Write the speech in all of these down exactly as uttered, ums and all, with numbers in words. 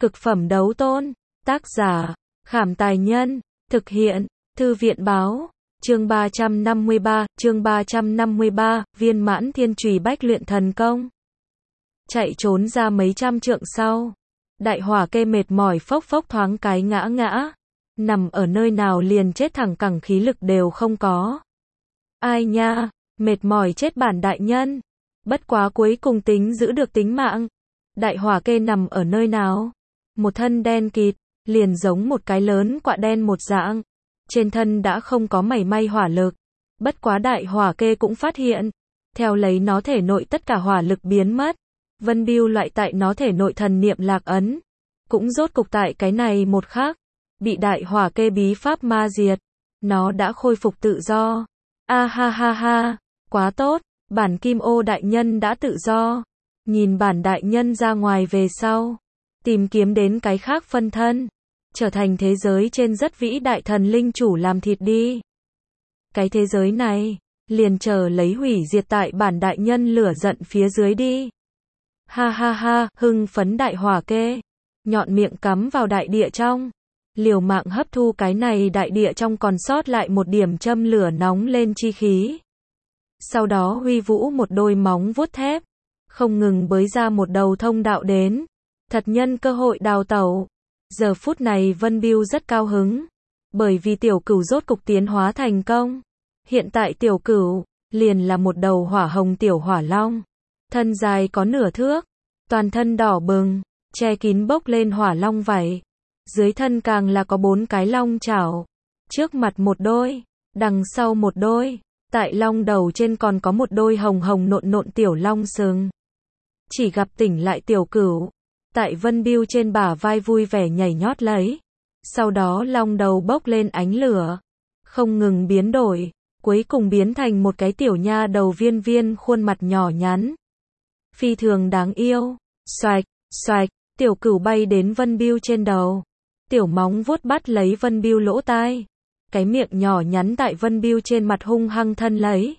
Cực phẩm đấu tôn. Tác giả, Khảm Tài Nhân. Thực hiện, Thư viện Báo. Chương ba trăm năm mươi ba, chương ba trăm năm mươi ba, viên mãn thiên trùy bách luyện thần công. Chạy trốn ra mấy trăm trượng sau. Đại hỏa kê mệt mỏi phốc phốc thoáng cái ngã ngã. Nằm ở nơi nào liền chết thẳng cẳng khí lực đều không có. Ai nha, mệt mỏi chết bản đại nhân. Bất quá cuối cùng tính giữ được tính mạng. Đại hỏa kê nằm ở nơi nào? Một thân đen kịt, liền giống một cái lớn quạ đen một dạng. Trên thân đã không có mảy may hỏa lực. Bất quá đại hỏa kê cũng phát hiện. Theo lấy nó thể nội tất cả hỏa lực biến mất. Vân Bưu loại tại nó thể nội thần niệm lạc ấn. Cũng rốt cục tại cái này một khắc. Bị đại hỏa kê bí pháp ma diệt. Nó đã khôi phục tự do. A ha ha ha, quá tốt, bản kim ô đại nhân đã tự do. Nhìn bản đại nhân ra ngoài về sau. Tìm kiếm đến cái khác phân thân. Trở thành thế giới trên rất vĩ đại thần linh chủ làm thịt đi. Cái thế giới này, liền chờ lấy hủy diệt tại bản đại nhân lửa giận phía dưới đi. Ha ha ha, hưng phấn đại hỏa kê. Nhọn miệng cắm vào đại địa trong. Liều mạng hấp thu cái này đại địa trong còn sót lại một điểm châm lửa nóng lên chi khí. Sau đó huy vũ một đôi móng vuốt thép. Không ngừng bới ra một đầu thông đạo đến. Thật nhân cơ hội đào tẩu. Giờ phút này Vân Bưu rất cao hứng. Bởi vì tiểu cửu rốt cục tiến hóa thành công. Hiện tại tiểu cửu, liền là một đầu hỏa hồng tiểu hỏa long. Thân dài có nửa thước. Toàn thân đỏ bừng, che kín bốc lên hỏa long vảy. Dưới thân càng là có bốn cái long chảo. Trước mặt một đôi, đằng sau một đôi. Tại long đầu trên còn có một đôi hồng hồng nộn nộn tiểu long sừng. Chỉ gặp tỉnh lại tiểu cửu. Tại Vân Bưu trên bả vai vui vẻ nhảy nhót lấy. Sau đó long đầu bốc lên ánh lửa. Không ngừng biến đổi. Cuối cùng biến thành một cái tiểu nha đầu viên viên khuôn mặt nhỏ nhắn. Phi thường đáng yêu. Xoạch, xoạch, tiểu cửu bay đến Vân Bưu trên đầu. Tiểu móng vuốt bắt lấy Vân Bưu lỗ tai. Cái miệng nhỏ nhắn tại Vân Bưu trên mặt hung hăng thân lấy.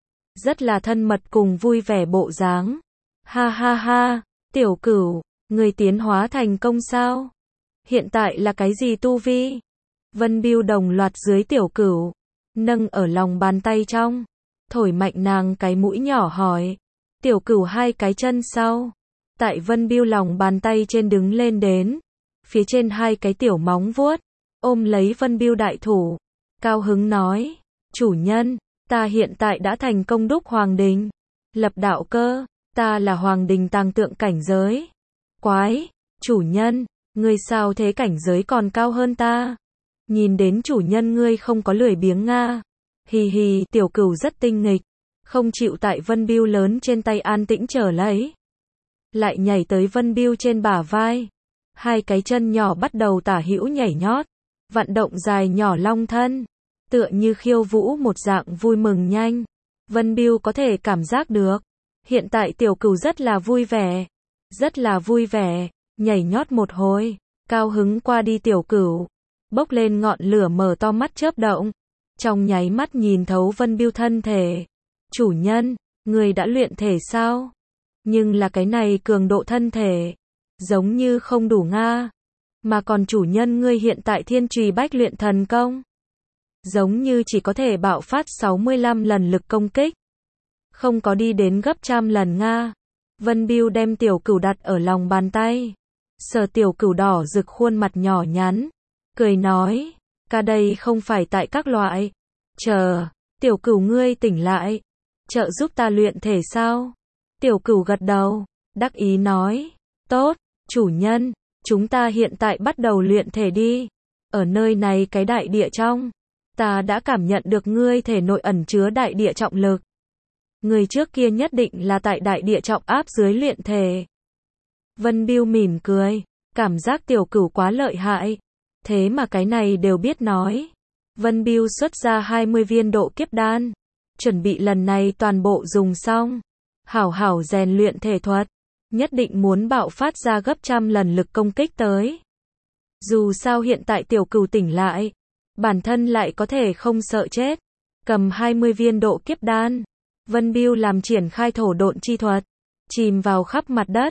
Rất là thân mật cùng vui vẻ bộ dáng. Ha ha ha, tiểu cửu, người tiến hóa thành công sao? Hiện tại là cái gì tu vi? Vân Bưu đồng loạt dưới tiểu cửu. Nâng ở lòng bàn tay trong. Thổi mạnh nàng cái mũi nhỏ hỏi. Tiểu cửu hai cái chân sau. Tại Vân Bưu lòng bàn tay trên đứng lên đến. Phía trên hai cái tiểu móng vuốt. Ôm lấy Vân Bưu đại thủ. Cao hứng nói. Chủ nhân, ta hiện tại đã thành công đúc hoàng đình. Lập đạo cơ, ta là hoàng đình tàng tượng cảnh giới. Quái, chủ nhân, ngươi sao thế cảnh giới còn cao hơn ta? Nhìn đến chủ nhân ngươi không có lười biếng nga. Hì hì, tiểu cửu rất tinh nghịch. Không chịu tại Vân Bưu lớn trên tay an tĩnh trở lấy. Lại nhảy tới Vân Bưu trên bả vai. Hai cái chân nhỏ bắt đầu tả hữu nhảy nhót. Vận động dài nhỏ long thân. Tựa như khiêu vũ một dạng vui mừng nhanh. Vân Bưu có thể cảm giác được. Hiện tại tiểu cửu rất là vui vẻ. Rất là vui vẻ. Nhảy nhót một hồi. Cao hứng qua đi tiểu cửu. Bốc lên ngọn lửa mở to mắt chớp động. Trong nháy mắt nhìn thấu Vân Bưu thân thể. Chủ nhân, người đã luyện thể sao? Nhưng là cái này cường độ thân thể. Giống như không đủ nga. Mà còn chủ nhân ngươi hiện tại thiên trùy bách luyện thần công. Giống như chỉ có thể bạo phát sáu mươi lăm lần lực công kích. Không có đi đến gấp trăm lần nga. Vân Bưu đem tiểu cửu đặt ở lòng bàn tay. Sờ tiểu cửu đỏ rực khuôn mặt nhỏ nhắn. Cười nói. Ca đây không phải tại các loại. Chờ, tiểu cửu ngươi tỉnh lại. Trợ giúp ta luyện thể sao? Tiểu cửu gật đầu. Đắc ý nói. Tốt, chủ nhân. Chúng ta hiện tại bắt đầu luyện thể đi. Ở nơi này cái đại địa trong. Ta đã cảm nhận được ngươi thể nội ẩn chứa đại địa trọng lực. Người trước kia nhất định là tại đại địa trọng áp dưới luyện thể. Vân Bưu mỉm cười. Cảm giác tiểu cửu quá lợi hại. Thế mà cái này đều biết nói. Vân Bưu xuất ra hai mươi viên độ kiếp đan. Chuẩn bị lần này toàn bộ dùng xong. Hảo hảo rèn luyện thể thuật. Nhất định muốn bạo phát ra gấp trăm lần lực công kích tới. Dù sao hiện tại tiểu cửu tỉnh lại. Bản thân lại có thể không sợ chết. Cầm hai mươi viên độ kiếp đan. Vân Bưu làm triển khai thổ độn chi thuật. Chìm vào khắp mặt đất.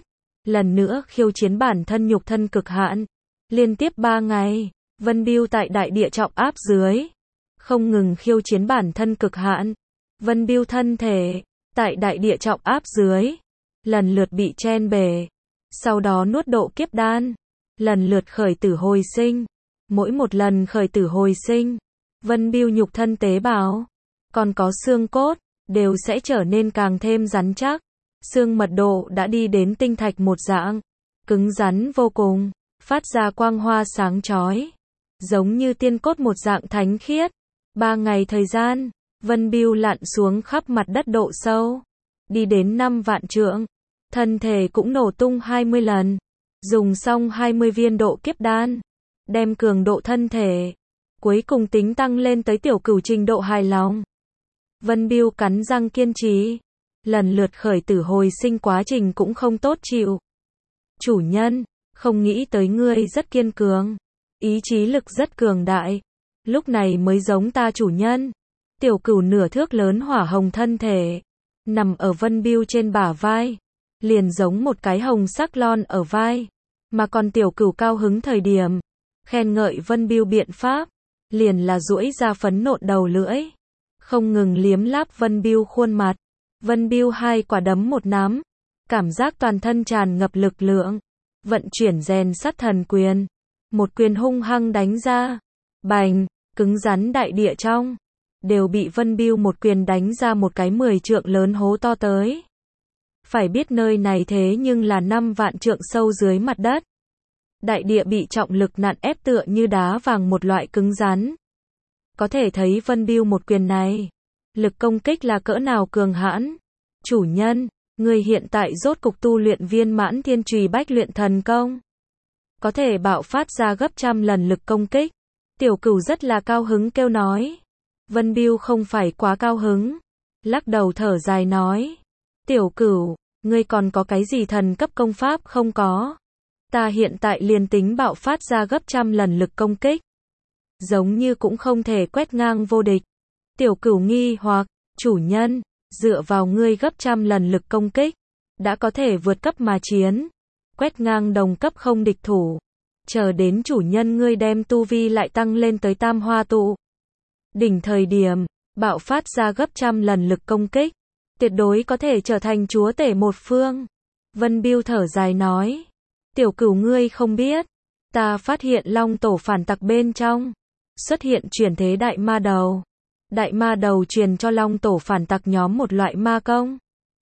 lần nữa khiêu chiến bản thân nhục thân cực hạn. Liên tiếp ba ngày, Vân Bưu tại đại địa trọng áp dưới, không ngừng khiêu chiến bản thân cực hạn. Vân Bưu thân thể, tại đại địa trọng áp dưới, lần lượt bị chen bể, sau đó nuốt độ kiếp đan, lần lượt khởi tử hồi sinh. Mỗi một lần khởi tử hồi sinh, Vân Bưu nhục thân tế bào, còn có xương cốt, đều sẽ trở nên càng thêm rắn chắc. Xương mật độ đã đi đến tinh thạch một dạng, cứng rắn vô cùng, phát ra quang hoa sáng chói, giống như tiên cốt một dạng thánh khiết. Ba ngày thời gian, Vân Bưu lặn xuống khắp mặt đất độ sâu, đi đến năm vạn trượng, thân thể cũng nổ tung hai mươi lần, dùng xong hai mươi viên độ kiếp đan, đem cường độ thân thể, cuối cùng tính tăng lên tới tiểu cửu trình độ hài lòng. Vân Bưu cắn răng kiên trì, lần lượt khởi tử hồi sinh quá trình cũng không tốt chịu. Chủ nhân, không nghĩ tới ngươi rất kiên cường, ý chí lực rất cường đại, lúc này mới giống ta chủ nhân. Tiểu cửu nửa thước lớn hỏa hồng thân thể, nằm ở Vân Bưu trên bả vai, liền giống một cái hồng sắc lon ở vai, mà còn tiểu cửu cao hứng thời điểm, khen ngợi Vân Bưu biện pháp, liền là duỗi ra phấn nộn đầu lưỡi, không ngừng liếm láp Vân Bưu khuôn mặt. Vân Bưu hai quả đấm một nắm, cảm giác toàn thân tràn ngập lực lượng, vận chuyển rèn sắt thần quyền, một quyền hung hăng đánh ra, bành, cứng rắn đại địa trong, đều bị Vân Bưu một quyền đánh ra một cái mười trượng lớn hố to tới. Phải biết nơi này thế nhưng là năm vạn trượng sâu dưới mặt đất. Đại địa bị trọng lực nặn ép tựa như đá vàng một loại cứng rắn. Có thể thấy Vân Bưu một quyền này, lực công kích là cỡ nào cường hãn. Chủ nhân, người hiện tại rốt cục tu luyện viên mãn thiên trùy bách luyện thần công, có thể bạo phát ra gấp trăm lần lực công kích. Tiểu cửu rất là cao hứng kêu nói. Vân Bưu không phải quá cao hứng, lắc đầu thở dài nói. Tiểu cửu, ngươi còn có cái gì thần cấp công pháp không có? Ta hiện tại liền tính bạo phát ra gấp trăm lần lực công kích, giống như cũng không thể quét ngang vô địch. Tiểu cửu nghi hoặc, chủ nhân, dựa vào ngươi gấp trăm lần lực công kích, đã có thể vượt cấp mà chiến, quét ngang đồng cấp không địch thủ. Chờ đến chủ nhân ngươi đem tu vi lại tăng lên tới tam hoa tụ đỉnh thời điểm, bạo phát ra gấp trăm lần lực công kích, tuyệt đối có thể trở thành chúa tể một phương. Vân Bưu thở dài nói. Tiểu cửu ngươi không biết, ta phát hiện long tổ phản tặc bên trong, xuất hiện chuyển thế đại ma đầu. Đại ma đầu truyền cho long tổ phản tặc nhóm một loại ma công,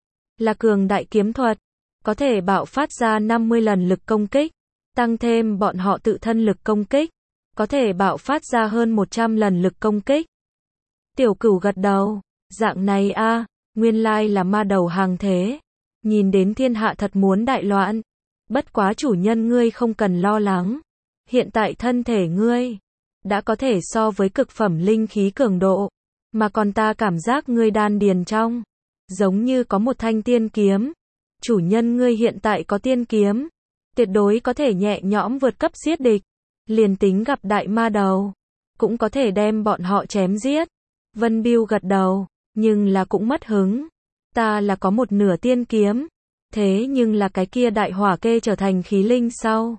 là cường đại kiếm thuật, có thể bạo phát ra năm mươi lần lực công kích, tăng thêm bọn họ tự thân lực công kích, có thể bạo phát ra hơn một trăm lần lực công kích. Tiểu cửu gật đầu, dạng này a, nguyên lai là ma đầu hàng thế, nhìn đến thiên hạ thật muốn đại loạn. Bất quá chủ nhân ngươi không cần lo lắng, hiện tại thân thể ngươi đã có thể so với cực phẩm linh khí cường độ, mà còn ta cảm giác ngươi đan điền trong, giống như có một thanh tiên kiếm. Chủ nhân ngươi hiện tại có tiên kiếm, tuyệt đối có thể nhẹ nhõm vượt cấp giết địch, liền tính gặp đại ma đầu, cũng có thể đem bọn họ chém giết. Vân Bưu gật đầu, nhưng là cũng mất hứng. Ta là có một nửa tiên kiếm, thế nhưng là cái kia đại hỏa kê trở thành khí linh sau,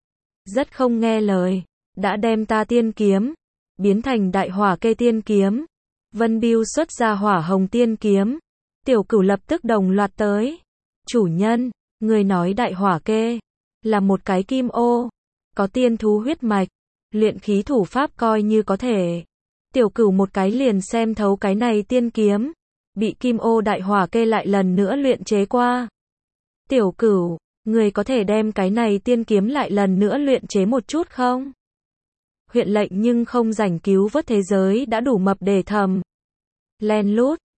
rất không nghe lời, đã đem ta tiên kiếm biến thành đại hỏa kê tiên kiếm. Vân Bưu xuất ra hỏa hồng tiên kiếm. Tiểu cửu lập tức đồng loạt tới. Chủ nhân, người nói đại hỏa kê là một cái kim ô, có tiên thú huyết mạch, luyện khí thủ pháp coi như có thể. Tiểu cửu một cái liền xem thấu cái này tiên kiếm, bị kim ô đại hỏa kê lại lần nữa luyện chế qua. Tiểu cửu, người có thể đem cái này tiên kiếm lại lần nữa luyện chế một chút không? Huyện lệnh nhưng không rảnh cứu vớt thế giới đã đủ mập để thầm. Len lút,